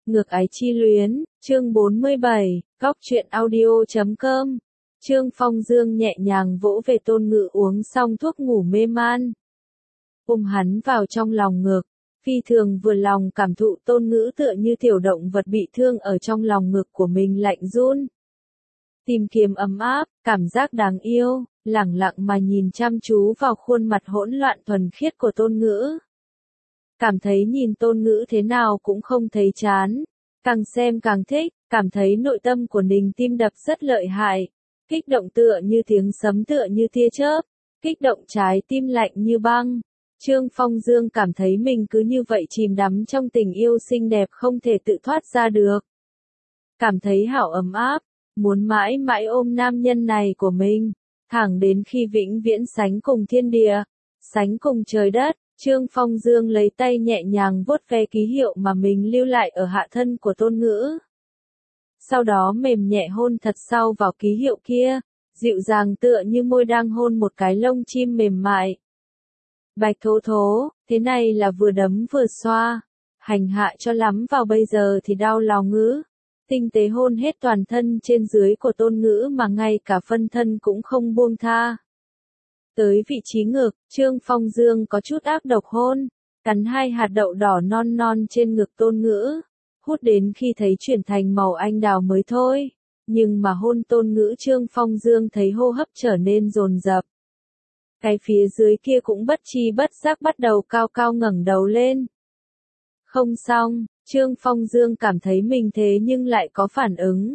Ngược ái chi luyến, chương 47, góc truyện audio.com. Trương Phong Dương nhẹ nhàng vỗ về Tôn Ngữ uống xong thuốc ngủ mê man. Ôm hắn vào trong lòng ngực, phi thường vừa lòng cảm thụ Tôn Ngữ tựa như tiểu động vật bị thương ở trong lòng ngực của mình lạnh run. Tìm kiếm ấm áp, cảm giác đáng yêu, lẳng lặng mà nhìn chăm chú vào khuôn mặt hỗn loạn thuần khiết của Tôn Ngữ. Cảm thấy nhìn Tôn Ngữ thế nào cũng không thấy chán, càng xem càng thích, cảm thấy nội tâm của Ninh tim đập rất lợi hại, kích động tựa như tiếng sấm tựa như tia chớp, kích động trái tim lạnh như băng. Trương Phong Dương cảm thấy mình cứ như vậy chìm đắm trong tình yêu xinh đẹp không thể tự thoát ra được. Cảm thấy hảo ấm áp, muốn mãi mãi ôm nam nhân này của mình, thẳng đến khi vĩnh viễn sánh cùng thiên địa, sánh cùng trời đất. Trương Phong Dương lấy tay nhẹ nhàng vuốt ve ký hiệu mà mình lưu lại ở hạ thân của Tôn Ngữ. Sau đó mềm nhẹ hôn thật sâu vào ký hiệu kia, dịu dàng tựa như môi đang hôn một cái lông chim mềm mại. Bạch thố thố, thế này là vừa đấm vừa xoa, hành hạ cho lắm vào bây giờ thì đau lòng ngữ. Tinh tế hôn hết toàn thân trên dưới của Tôn Ngữ mà ngay cả phân thân cũng không buông tha. Tới vị trí ngực, Trương Phong Dương có chút ác độc hôn, cắn hai hạt đậu đỏ non non trên ngực Tôn Ngữ, hút đến khi thấy chuyển thành màu anh đào mới thôi. Nhưng mà hôn Tôn Ngữ Trương Phong Dương thấy hô hấp trở nên dồn dập. Cái phía dưới kia cũng bất chi bất giác bắt đầu cao cao ngẩng đầu lên. Không xong, Trương Phong Dương cảm thấy mình thế nhưng lại có phản ứng.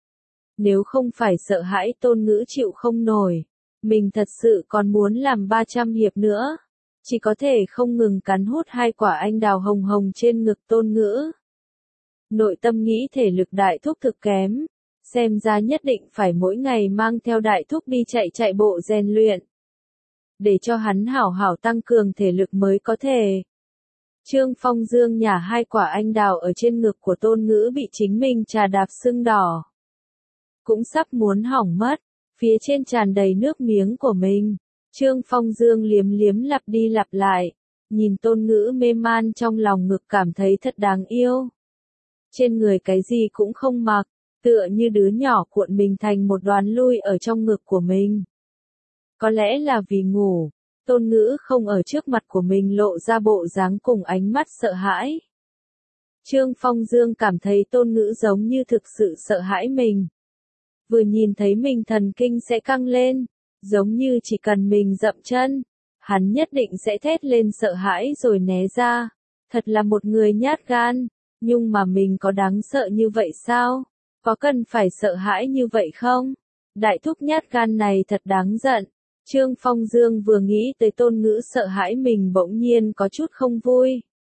Nếu không phải sợ hãi Tôn Ngữ chịu không nổi, mình thật sự còn muốn làm 300 hiệp nữa. Chỉ có thể không ngừng cắn hút hai quả anh đào hồng hồng trên ngực Tôn Ngữ. Nội tâm nghĩ thể lực đại thúc thực kém. Xem ra nhất định phải mỗi ngày mang theo đại thúc đi chạy bộ rèn luyện. Để cho hắn hảo hảo tăng cường thể lực mới có thể. Trương Phong Dương nhả hai quả anh đào ở trên ngực của Tôn Ngữ bị chính mình trà đạp sưng đỏ. Cũng sắp muốn hỏng mất. Phía trên tràn đầy nước miếng của mình. Trương Phong Dương liếm liếm lặp đi lặp lại. Nhìn Tôn Ngữ mê man trong lòng ngực cảm thấy thật đáng yêu. Trên người cái gì cũng không mặc, tựa như đứa nhỏ cuộn mình thành một đoàn lui ở trong ngực của mình. Có lẽ là vì ngủ, Tôn Ngữ không ở trước mặt của mình lộ ra bộ dáng cùng ánh mắt sợ hãi. Trương Phong Dương cảm thấy Tôn Ngữ giống như thực sự sợ hãi mình. Vừa nhìn thấy mình thần kinh sẽ căng lên, giống như chỉ cần mình dậm chân, hắn nhất định sẽ thét lên sợ hãi rồi né ra. Thật là một người nhát gan, nhưng mà mình có đáng sợ như vậy sao? Có cần phải sợ hãi như vậy không? Đại thúc nhát gan này thật đáng giận. Trương Phong Dương vừa nghĩ tới Tôn Ngữ sợ hãi mình bỗng nhiên có chút không vui.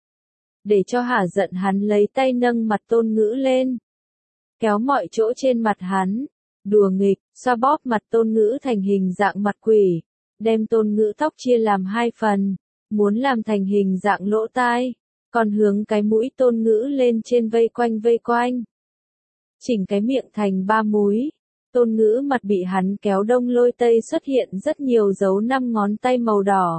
Để cho hả giận hắn lấy tay nâng mặt Tôn Ngữ lên, kéo mọi chỗ trên mặt hắn. Đùa nghịch, xoa bóp mặt Tôn Ngữ thành hình dạng mặt quỷ, đem Tôn Ngữ tóc chia làm hai phần, muốn làm thành hình dạng lỗ tai, còn hướng cái mũi Tôn Ngữ lên trên vây quanh. Chỉnh cái miệng thành ba múi, Tôn Ngữ mặt bị hắn kéo đông lôi tây xuất hiện rất nhiều dấu 5 ngón tay màu đỏ.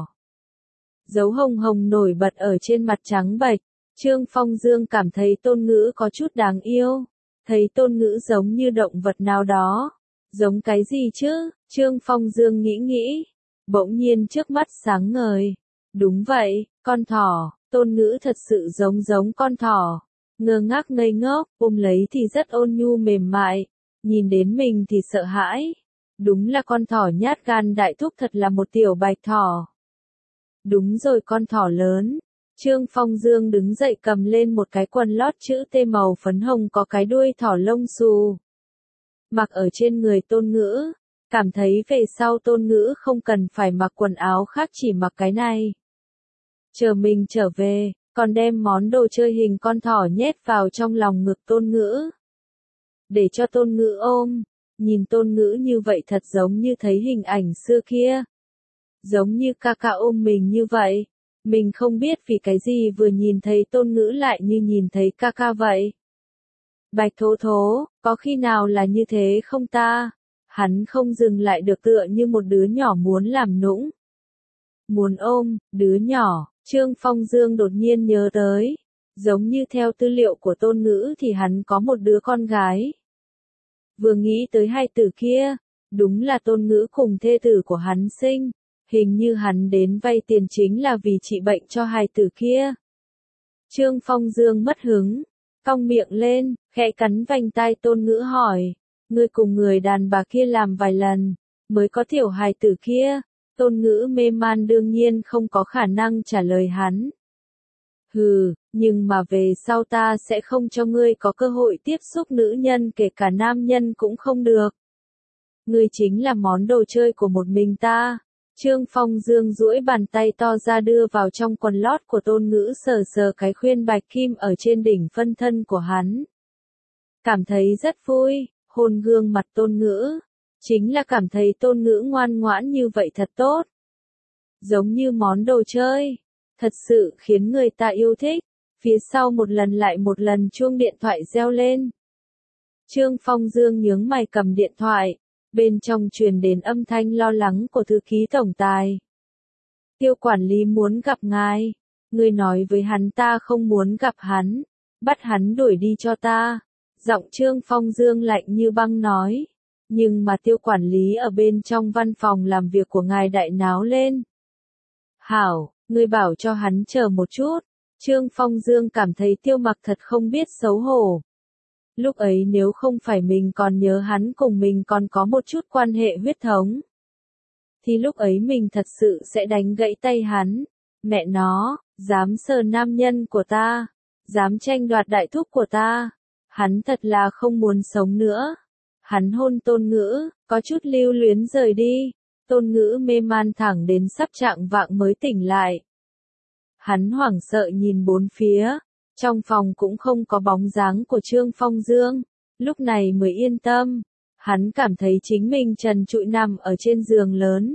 Dấu hồng hồng nổi bật ở trên mặt trắng bệch, Trương Phong Dương cảm thấy Tôn Ngữ có chút đáng yêu. Thấy Tôn Ngữ giống như động vật nào đó. Giống cái gì chứ? Trương Phong Dương nghĩ. Bỗng nhiên trước mắt sáng ngời. Đúng vậy, con thỏ. Tôn Ngữ thật sự giống con thỏ. Ngơ ngác ngây ngốc, ôm lấy thì rất ôn nhu mềm mại. Nhìn đến mình thì sợ hãi. Đúng là con thỏ nhát gan đại thúc thật là một tiểu bạch thỏ. Đúng rồi con thỏ lớn. Trương Phong Dương đứng dậy cầm lên một cái quần lót chữ T màu phấn hồng có cái đuôi thỏ lông xù. Mặc ở trên người Tôn Ngữ, cảm thấy về sau Tôn Ngữ không cần phải mặc quần áo khác chỉ mặc cái này. Chờ mình trở về, còn đem món đồ chơi hình con thỏ nhét vào trong lòng ngực Tôn Ngữ. Để cho Tôn Ngữ ôm, nhìn Tôn Ngữ như vậy thật giống như thấy hình ảnh xưa kia. Giống như ca ca ôm mình như vậy. Mình không biết vì cái gì vừa nhìn thấy Tôn Ngữ lại như nhìn thấy ca ca vậy. Bạch thố thố, có khi nào là như thế không ta? Hắn không dừng lại được tựa như một đứa nhỏ muốn làm nũng. Muốn ôm, đứa nhỏ, Trương Phong Dương đột nhiên nhớ tới. Giống như theo tư liệu của Tôn Ngữ thì hắn có một đứa con gái. Vừa nghĩ tới hai tử kia, đúng là Tôn Ngữ cùng thê tử của hắn sinh, hình như hắn đến vay tiền chính là vì trị bệnh cho hai tử kia. Trương Phong Dương mất hứng, cong miệng lên, khẽ cắn vành tai Tôn Ngữ hỏi, ngươi cùng người đàn bà kia làm vài lần, mới có tiểu hài tử kia. Tôn Ngữ mê man đương nhiên không có khả năng trả lời hắn. Hừ, nhưng mà về sau ta sẽ không cho ngươi có cơ hội tiếp xúc nữ nhân, kể cả nam nhân cũng không được. Ngươi chính là món đồ chơi của một mình ta. Trương Phong Dương duỗi bàn tay to ra đưa vào trong quần lót của Tôn Ngữ, sờ sờ cái khuyên bạch kim ở trên đỉnh phân thân của hắn. Cảm thấy rất vui, hôn gương mặt Tôn Ngữ. Chính là cảm thấy Tôn Ngữ ngoan ngoãn như vậy thật tốt. Giống như món đồ chơi. Thật sự khiến người ta yêu thích. Phía sau một lần lại một lần chuông điện thoại reo lên. Trương Phong Dương nhướng mày cầm điện thoại. Bên trong truyền đến âm thanh lo lắng của thư ký tổng tài. Tiêu quản lý muốn gặp ngài. Người nói với hắn ta không muốn gặp hắn. Bắt hắn đuổi đi cho ta. Giọng Trương Phong Dương lạnh như băng nói. Nhưng mà tiêu quản lý ở bên trong văn phòng làm việc của ngài đại náo lên. Hảo, ngươi bảo cho hắn chờ một chút. Trương Phong Dương cảm thấy Tiêu Mặc thật không biết xấu hổ. Lúc ấy nếu không phải mình còn nhớ hắn cùng mình còn có một chút quan hệ huyết thống, thì lúc ấy mình thật sự sẽ đánh gãy tay hắn. Mẹ nó, dám sờ nam nhân của ta, dám tranh đoạt đại thúc của ta. Hắn thật là không muốn sống nữa. Hắn hôn Tôn Ngữ, có chút lưu luyến rời đi. Tôn Ngữ mê man thẳng đến sắp chạng vạng mới tỉnh lại. Hắn hoảng sợ nhìn bốn phía. Trong phòng cũng không có bóng dáng của Trương Phong Dương. Lúc này mới yên tâm. Hắn cảm thấy chính mình trần trụi nằm ở trên giường lớn.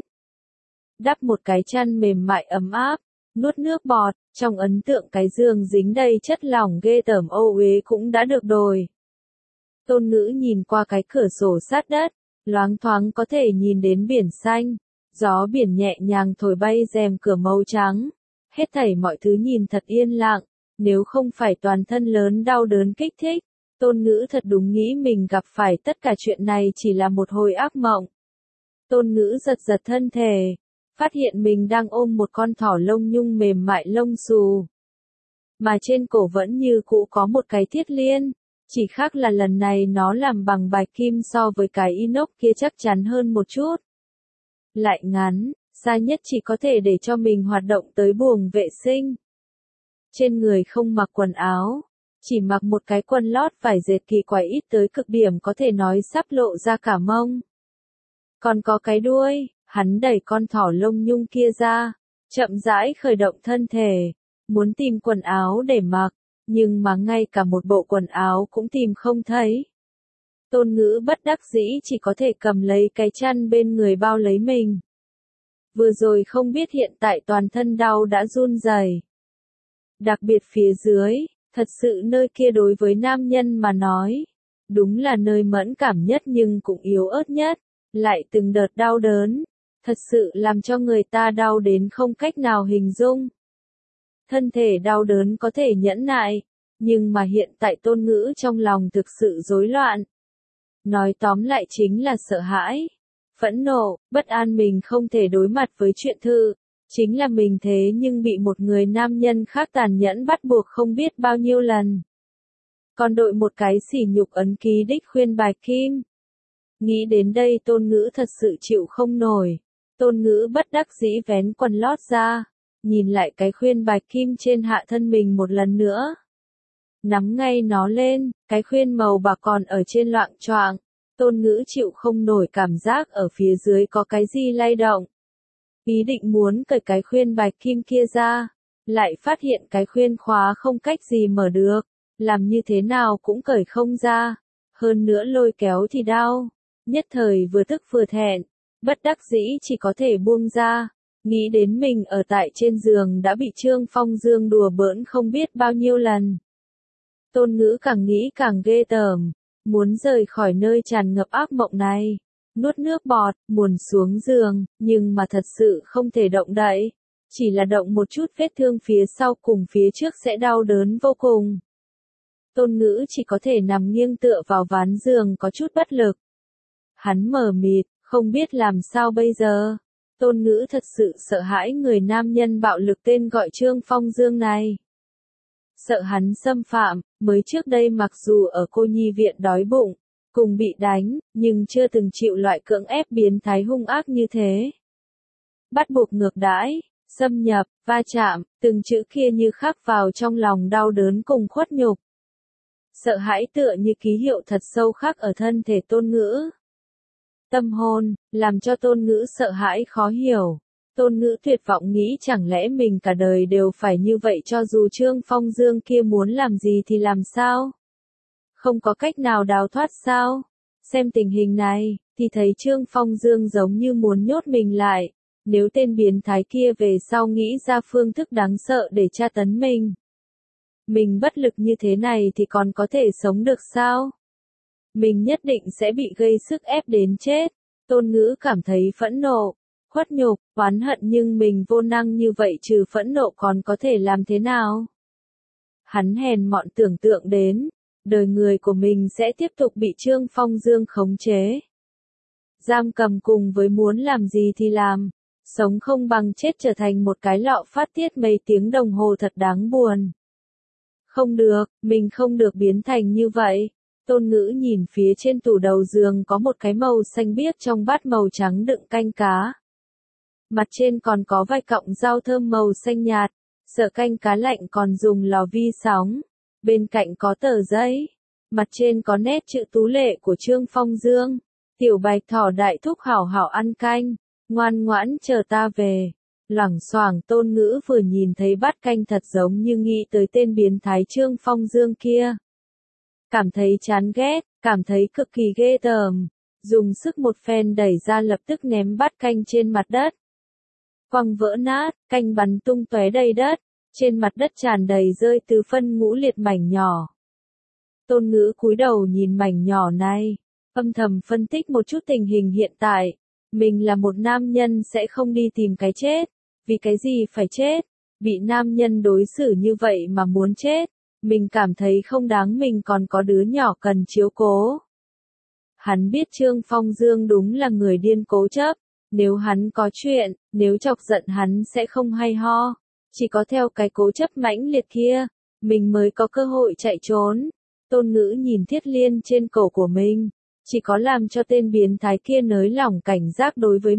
Đắp một cái chăn mềm mại ấm áp. Nuốt nước bọt. Trong ấn tượng cái giường dính đầy chất lỏng ghê tởm ô uế cũng đã được đổi. Tôn Ngữ nhìn qua cái cửa sổ sát đất, loáng thoáng có thể nhìn đến biển xanh, gió biển nhẹ nhàng thổi bay rèm cửa màu trắng. Hết thảy mọi thứ nhìn thật yên lặng, nếu không phải toàn thân lớn đau đớn kích thích, Tôn Ngữ thật đúng nghĩ mình gặp phải tất cả chuyện này chỉ là một hồi ác mộng. Tôn Ngữ giật giật thân thể, phát hiện mình đang ôm một con thỏ lông nhung mềm mại lông xù. Mà trên cổ vẫn như cũ có một cái thiết liên. Chỉ khác là lần này nó làm bằng bạch kim so với cái inox kia chắc chắn hơn một chút. Lại ngắn, xa nhất chỉ có thể để cho mình hoạt động tới buồng vệ sinh. Trên người không mặc quần áo, chỉ mặc một cái quần lót vải dệt kỳ quái ít tới cực điểm có thể nói sắp lộ ra cả mông. Còn có cái đuôi, hắn đẩy con thỏ lông nhung kia ra, chậm rãi khởi động thân thể, muốn tìm quần áo để mặc. Nhưng mà ngay cả một bộ quần áo cũng tìm không thấy. Tôn Ngữ bất đắc dĩ chỉ có thể cầm lấy cái chăn bên người bao lấy mình. Vừa rồi không biết hiện tại toàn thân đau đã run rẩy. Đặc biệt phía dưới, thật sự nơi kia đối với nam nhân mà nói, đúng là nơi mẫn cảm nhất nhưng cũng yếu ớt nhất, lại từng đợt đau đớn, thật sự làm cho người ta đau đến không cách nào hình dung. Thân thể đau đớn có thể nhẫn nại, nhưng mà hiện tại Tôn Ngữ trong lòng thực sự rối loạn. Nói tóm lại chính là sợ hãi, phẫn nộ, bất an mình không thể đối mặt với chuyện thư, chính là mình thế nhưng bị một người nam nhân khác tàn nhẫn bắt buộc không biết bao nhiêu lần. Còn đội một cái sỉ nhục ấn ký đích khuyên bạch kim. Nghĩ đến đây Tôn Ngữ thật sự chịu không nổi. Tôn Ngữ bất đắc dĩ vén quần lót ra, nhìn lại cái khuyên bạch kim trên hạ thân mình một lần nữa. Nắm ngay nó lên, cái khuyên màu bạc còn ở trên loạng choạng. Tôn Ngữ chịu không nổi cảm giác ở phía dưới có cái gì lay động. Ý định muốn cởi cái khuyên bạch kim kia ra, lại phát hiện cái khuyên khóa không cách gì mở được, làm như thế nào cũng cởi không ra, hơn nữa lôi kéo thì đau, nhất thời vừa tức vừa thẹn, bất đắc dĩ chỉ có thể buông ra, nghĩ đến mình ở tại trên giường đã bị Trương Phong Dương đùa bỡn không biết bao nhiêu lần. Tôn Ngữ càng nghĩ càng ghê tởm, muốn rời khỏi nơi tràn ngập ác mộng này. Nuốt nước bọt, muốn xuống giường, nhưng mà thật sự không thể động đậy. chỉ là động một chút vết thương phía sau cùng phía trước sẽ đau đớn vô cùng. Tôn Ngữ chỉ có thể nằm nghiêng tựa vào ván giường có chút bất lực. Hắn mờ mịt, không biết làm sao bây giờ. Tôn Ngữ thật sự sợ hãi người nam nhân bạo lực tên gọi Trương Phong Dương này. Sợ hắn xâm phạm, mới trước đây mặc dù ở cô nhi viện đói bụng, cùng bị đánh, nhưng chưa từng chịu loại cưỡng ép biến thái hung ác như thế. Bắt buộc ngược đãi, xâm nhập, va chạm, từng chữ kia như khắc vào trong lòng đau đớn cùng khuất nhục. Sợ hãi tựa như ký hiệu thật sâu khắc ở thân thể Tôn Ngữ. Tâm hồn, làm cho Tôn Ngữ sợ hãi khó hiểu. Tôn Ngữ tuyệt vọng nghĩ chẳng lẽ mình cả đời đều phải như vậy cho dù Trương Phong Dương kia muốn làm gì thì làm sao? Không có cách nào đào thoát sao? Xem tình hình này, thì thấy Trương Phong Dương giống như muốn nhốt mình lại. Nếu tên biến thái kia về sau nghĩ ra phương thức đáng sợ để tra tấn mình bất lực như thế này thì còn có thể sống được sao? Mình nhất định sẽ bị gây sức ép đến chết. Tôn Ngữ cảm thấy phẫn nộ, khuất nhục, oán hận nhưng mình vô năng như vậy trừ phẫn nộ còn có thể làm thế nào? Hắn hèn mọn tưởng tượng đến, đời người của mình sẽ tiếp tục bị Trương Phong Dương khống chế. Giam cầm cùng với muốn làm gì thì làm, sống không bằng chết trở thành một cái lọ phát tiết mấy tiếng đồng hồ thật đáng buồn. Không được, mình không được biến thành như vậy. Tôn Ngữ nhìn phía trên tủ đầu giường có một cái màu xanh biếc trong bát màu trắng đựng canh cá. Mặt trên còn có vài cọng rau thơm màu xanh nhạt, sợ canh cá lạnh còn dùng lò vi sóng. Bên cạnh có tờ giấy, mặt trên có nét chữ tú lệ của Trương Phong Dương. Tiểu Bạch Thỏ đại thúc hảo hảo ăn canh, ngoan ngoãn chờ ta về. Loảng xoảng Tôn Ngữ vừa nhìn thấy bát canh thật giống như nghĩ tới tên biến thái Trương Phong Dương kia. Cảm thấy chán ghét, cảm thấy cực kỳ ghê tởm, dùng sức một phen đẩy ra lập tức ném bát canh trên mặt đất. Quăng vỡ nát, canh bắn tung tóe đầy đất, trên mặt đất tràn đầy rơi từ phân ngũ liệt mảnh nhỏ. Tôn Ngữ cúi đầu nhìn mảnh nhỏ này, âm thầm phân tích một chút tình hình hiện tại. Mình là một nam nhân sẽ không đi tìm cái chết, vì cái gì phải chết, bị nam nhân đối xử như vậy mà muốn chết. Mình cảm thấy không đáng mình còn có đứa nhỏ cần chiếu cố. Hắn biết Trương Phong Dương đúng là người điên cố chấp, nếu hắn có chuyện, nếu chọc giận hắn sẽ không hay ho, chỉ có theo cái cố chấp mãnh liệt kia, mình mới có cơ hội chạy trốn. Tôn Ngữ nhìn thiết liên trên cổ của mình, chỉ có làm cho tên biến thái kia nới lỏng cảnh giác đối với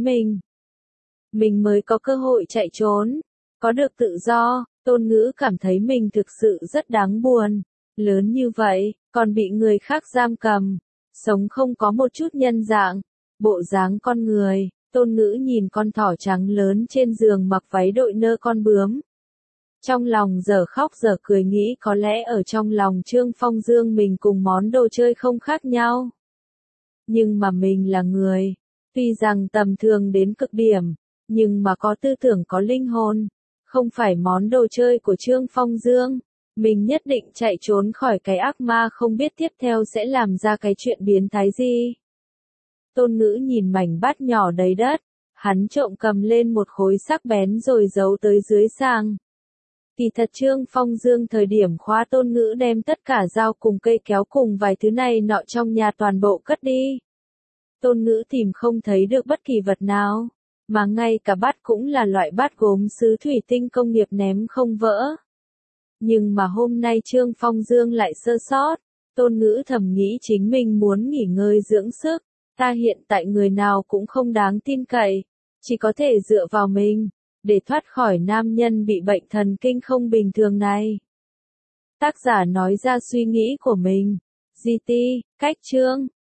mình mới có cơ hội chạy trốn, có được tự do. Tôn Ngữ cảm thấy mình thực sự rất đáng buồn, lớn như vậy, còn bị người khác giam cầm, sống không có một chút nhân dạng, bộ dáng con người. Tôn Ngữ nhìn con thỏ trắng lớn trên giường mặc váy đội nơ con bướm. Trong lòng giờ khóc giờ cười nghĩ có lẽ ở trong lòng Trương Phong Dương mình cùng món đồ chơi không khác nhau. Nhưng mà mình là người, tuy rằng tầm thường đến cực điểm, nhưng mà có tư tưởng có linh hồn. Không phải món đồ chơi của Trương Phong Dương, mình nhất định chạy trốn khỏi cái ác ma không biết tiếp theo sẽ làm ra cái chuyện biến thái gì. Tôn Ngữ nhìn mảnh bát nhỏ đầy đất, hắn trộm cầm lên một khối sắc bén rồi giấu tới dưới sang. Kỳ thật Trương Phong Dương thời điểm khóa Tôn Ngữ đem tất cả dao cùng cây kéo cùng vài thứ này nọ trong nhà toàn bộ cất đi. Tôn Ngữ tìm không thấy được bất kỳ vật nào. Mà ngay cả bát cũng là loại bát gốm sứ thủy tinh công nghiệp ném không vỡ. Nhưng mà hôm nay Trương Phong Dương lại sơ sót. Tôn Ngữ thầm nghĩ chính mình muốn nghỉ ngơi dưỡng sức. Ta hiện tại người nào cũng không đáng tin cậy. Chỉ có thể dựa vào mình, để thoát khỏi nam nhân bị bệnh thần kinh không bình thường này. Tác giả nói ra suy nghĩ của mình. GT, cách chương.